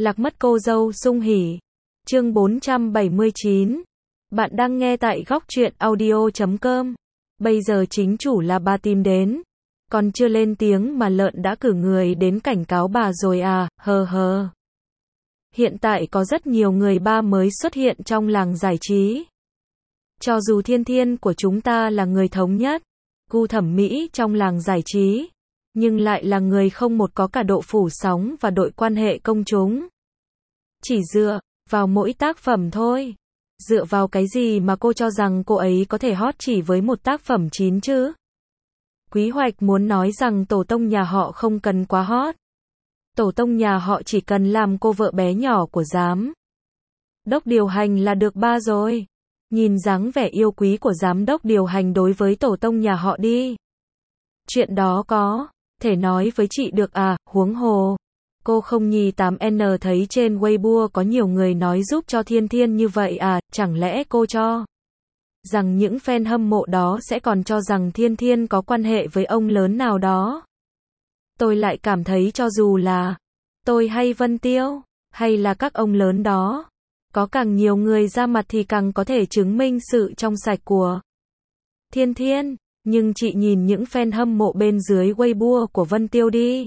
Lạc mất cô dâu sung hỉ. Chương 479. Bạn đang nghe tại góc truyện audio.com. Bây giờ chính chủ là bà tìm đến. Còn chưa lên tiếng mà lợn đã cử người đến cảnh cáo bà rồi à, hờ hờ. Hiện tại có rất nhiều người ba mới xuất hiện trong làng giải trí. Cho dù Thiên Thiên của chúng ta là người thống nhất, gu thẩm mỹ trong làng giải trí, nhưng lại là người không một có cả độ phủ sóng và đội quan hệ công chúng. Chỉ dựa vào mỗi tác phẩm thôi. Dựa vào cái gì mà cô cho rằng cô ấy có thể hot chỉ với một tác phẩm chín chứ? Quý Hoạch muốn nói rằng tổ tông nhà họ không cần quá hot. Tổ tông nhà họ chỉ cần làm cô vợ bé nhỏ của giám đốc điều hành là được ba rồi. Nhìn dáng vẻ yêu quý của giám đốc điều hành đối với tổ tông nhà họ đi. Chuyện đó có thể nói với chị được à, huống hồ. Cô không nhì 8N thấy trên Weibo có nhiều người nói giúp cho Thiên Thiên như vậy à, chẳng lẽ cô cho rằng những fan hâm mộ đó sẽ còn cho rằng Thiên Thiên có quan hệ với ông lớn nào đó. Tôi lại cảm thấy cho dù là tôi hay Vân Tiêu, hay là các ông lớn đó, có càng nhiều người ra mặt thì càng có thể chứng minh sự trong sạch của Thiên Thiên. Nhưng chị nhìn những fan hâm mộ bên dưới Weibo của Vân Tiêu đi.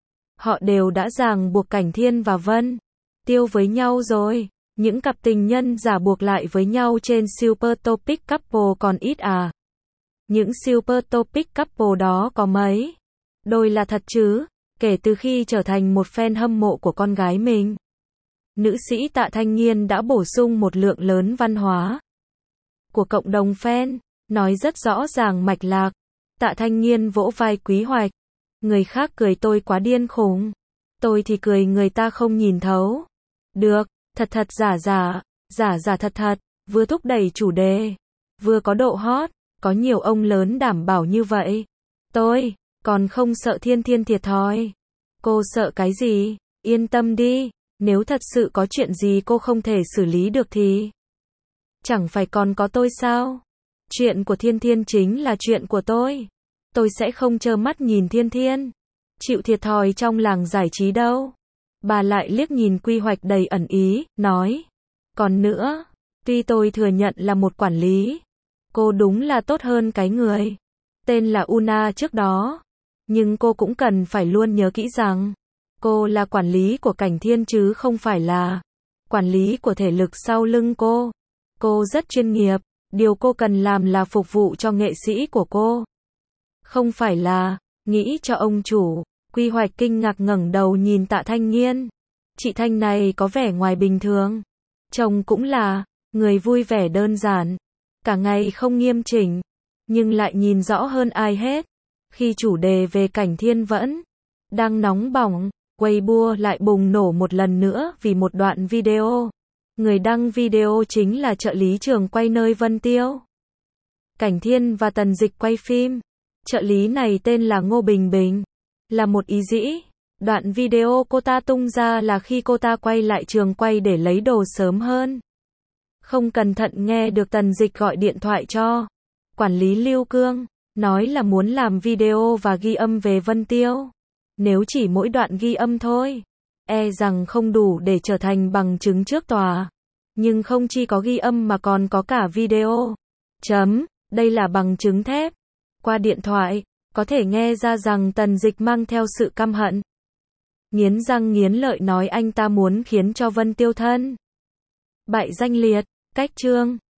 Họ đều đã ràng buộc Cảnh Thiên và Vân Tiêu với nhau rồi. Những cặp tình nhân giả buộc lại với nhau trên Super Topic Couple còn ít à. Những Super Topic Couple đó có mấy đôi là thật chứ. Kể từ khi trở thành một fan hâm mộ của con gái mình, nữ sĩ Tạ Thanh Nghiên đã bổ sung một lượng lớn văn hóa của cộng đồng fan, nói rất rõ ràng mạch lạc. Tạ Thanh Nghiên vỗ vai Quý Hoạch. Người khác cười tôi quá điên khùng. Tôi thì cười người ta không nhìn thấu. Được, thật thật giả giả, giả giả thật thật, vừa thúc đẩy chủ đề, vừa có độ hot, có nhiều ông lớn đảm bảo như vậy. Tôi còn không sợ Thiên Thiên thiệt thòi. Cô sợ cái gì? Yên tâm đi, nếu thật sự có chuyện gì cô không thể xử lý được thì chẳng phải còn có tôi sao? Chuyện của Thiên Thiên chính là chuyện của tôi. Tôi sẽ không trơ mắt nhìn Thiên Thiên chịu thiệt thòi trong làng giải trí đâu. Bà lại liếc nhìn Quy Hoạch đầy ẩn ý, nói. Còn nữa, tuy tôi thừa nhận là một quản lý, cô đúng là tốt hơn cái người tên là Una trước đó. Nhưng cô cũng cần phải luôn nhớ kỹ rằng, cô là quản lý của Cảnh Thiên chứ không phải là quản lý của thể lực sau lưng cô. Cô rất chuyên nghiệp, điều cô cần làm là phục vụ cho nghệ sĩ của cô. Không phải là nghĩ cho ông chủ. Quy Hoạch kinh ngạc ngẩng đầu nhìn Tạ Thanh Nghiên. Chị Thanh này có vẻ ngoài bình thường. Chồng cũng là người vui vẻ đơn giản, cả ngày không nghiêm chỉnh, nhưng lại nhìn rõ hơn ai hết. Khi chủ đề về Cảnh Thiên vẫn đang nóng bỏng, Weibo lại bùng nổ một lần nữa vì một đoạn video. Người đăng video chính là trợ lý trường quay nơi Vân Tiêu, Cảnh Thiên và Tần Dịch quay phim. Trợ lý này tên là Ngô Bình Bình, là một ý dĩ. Đoạn video cô ta tung ra là khi cô ta quay lại trường quay để lấy đồ sớm hơn. Không cẩn thận nghe được Tần Dịch gọi điện thoại cho quản lý Lưu Cương, nói là muốn làm video và ghi âm về Vân Tiêu. Nếu chỉ mỗi đoạn ghi âm thôi, e rằng không đủ để trở thành bằng chứng trước tòa. Nhưng không chỉ có ghi âm mà còn có cả video. Đây là bằng chứng thép. Qua điện thoại, có thể nghe ra rằng Tần Dịch mang theo sự căm hận. Nghiến răng nghiến lợi nói anh ta muốn khiến cho Vân Tiêu thân bại danh liệt. Cách chương